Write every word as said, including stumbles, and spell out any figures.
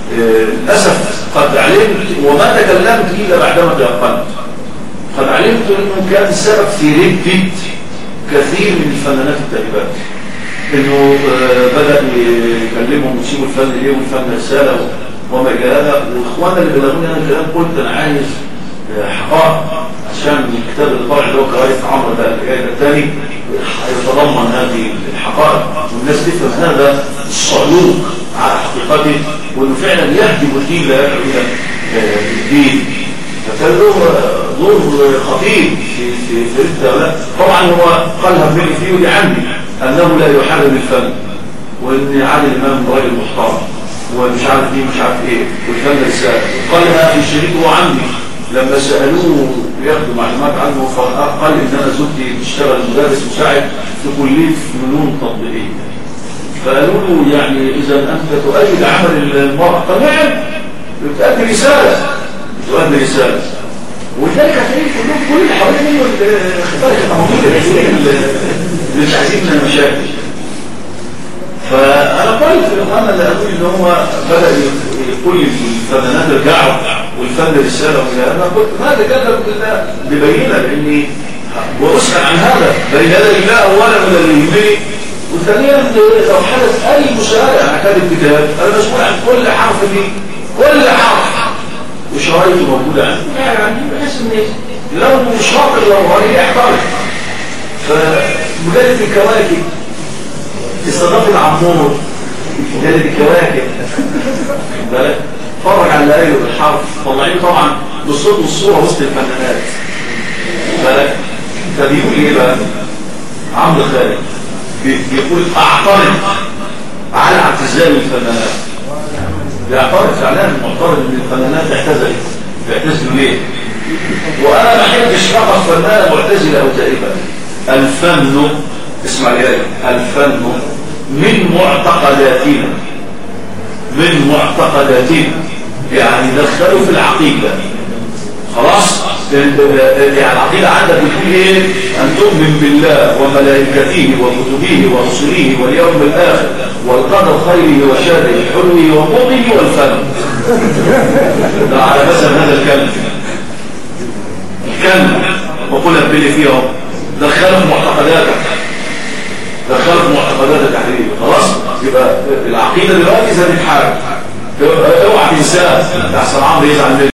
للأسف قد علمت وما تكلمت إلا بعدما تيقنت. قد علمت أنه كان سبب في ردة كثير من الفنانات التائبات، انه بدأ يكلمهم ويسيبوا الفن ليه والفن رسالة وما الى هذا. واخواننا اللي بلغوني انا الكلام قلت انا عايز حقائق عشان الكتاب اللي طالع اللي هو قرايه عمرو ده اللي جاي الثاني يتضمن هذه الحقائق والناس تفهم هذا الصعلوك على حقيقته، وانه فعلا يهدم الدين لا يدعو الى الدين. فكان له دور خطير في في في هؤلاء. طبعا هو قالها بني فيه ودي عندي انه لا يحرم الفن، وان عادل امام راجل محترم ومش عارف ايه مش عارف ايه والفن رساله. قالها في شريكه عندي لما سالوه ياخدوا معلومات عنه فقال ان انا زوجتي بتشتغل مدرس مساعد في كليه فنون تطبيقيه. فقالوا له يعني اذا انت تؤيد عمل المراه؟ طب نعم بتؤدي رساله بتؤدي رساله. ولذلك هتلاقي كلهم كل اللي حوالين منه الخطاب التعاملي اللي مش عايزين من المشاكل. فانا قلت في الاخوان اللي قالوا ان هو بدا كل الفنانات رجعوا والفن رساله وكذا. انا قلت ما تكلم الا ببينه لاني واسال عن هذا بين يدي الله اولا ولا اللي يهمني، وثانيا لو حدث اي مشاركه عن كتاب الكتاب انا مسؤول عن كل حرف فيه كل حرف وشرايطه موجوده عندي، يعني بحس ان لو مش شاطر لو هو يحترق. فمجلد الكواكب استضاف العمور مجلد الكواكب بالك اتفرج على الليل بالحرف طلعين طبعا بالصوت والصوره وسط الفنانات بالك. فبيقول ايه بقى عمرو خالد بيقول اعترض على اعتزال الفنانات. بيعترض فعلا معترض ان الفنانات اعتزلت. بيعتزلوا ليه؟ وانا ما احبش فقط فنانه معتزله او تائبه. الفن اسمع لي الفن من معتقداتنا من معتقداتنا يعني دخلوا في العقيده خلاص. يعني العقيده عندك بتقول ايه؟ ان تؤمن بالله وملائكته وكتبه ورسله واليوم الاخر والقدر خيره وشره حلوه ومؤمنه والفن. ده على مثل هذا الكلام الكلام وقل ابلي فيهم دخلوا في معتقداتك دخلوا في معتقداتك يا حبيبي خلاص. يبقى العقيده دلوقتي زي الحال اوعى تنساها احسن عمرو يزعل منك.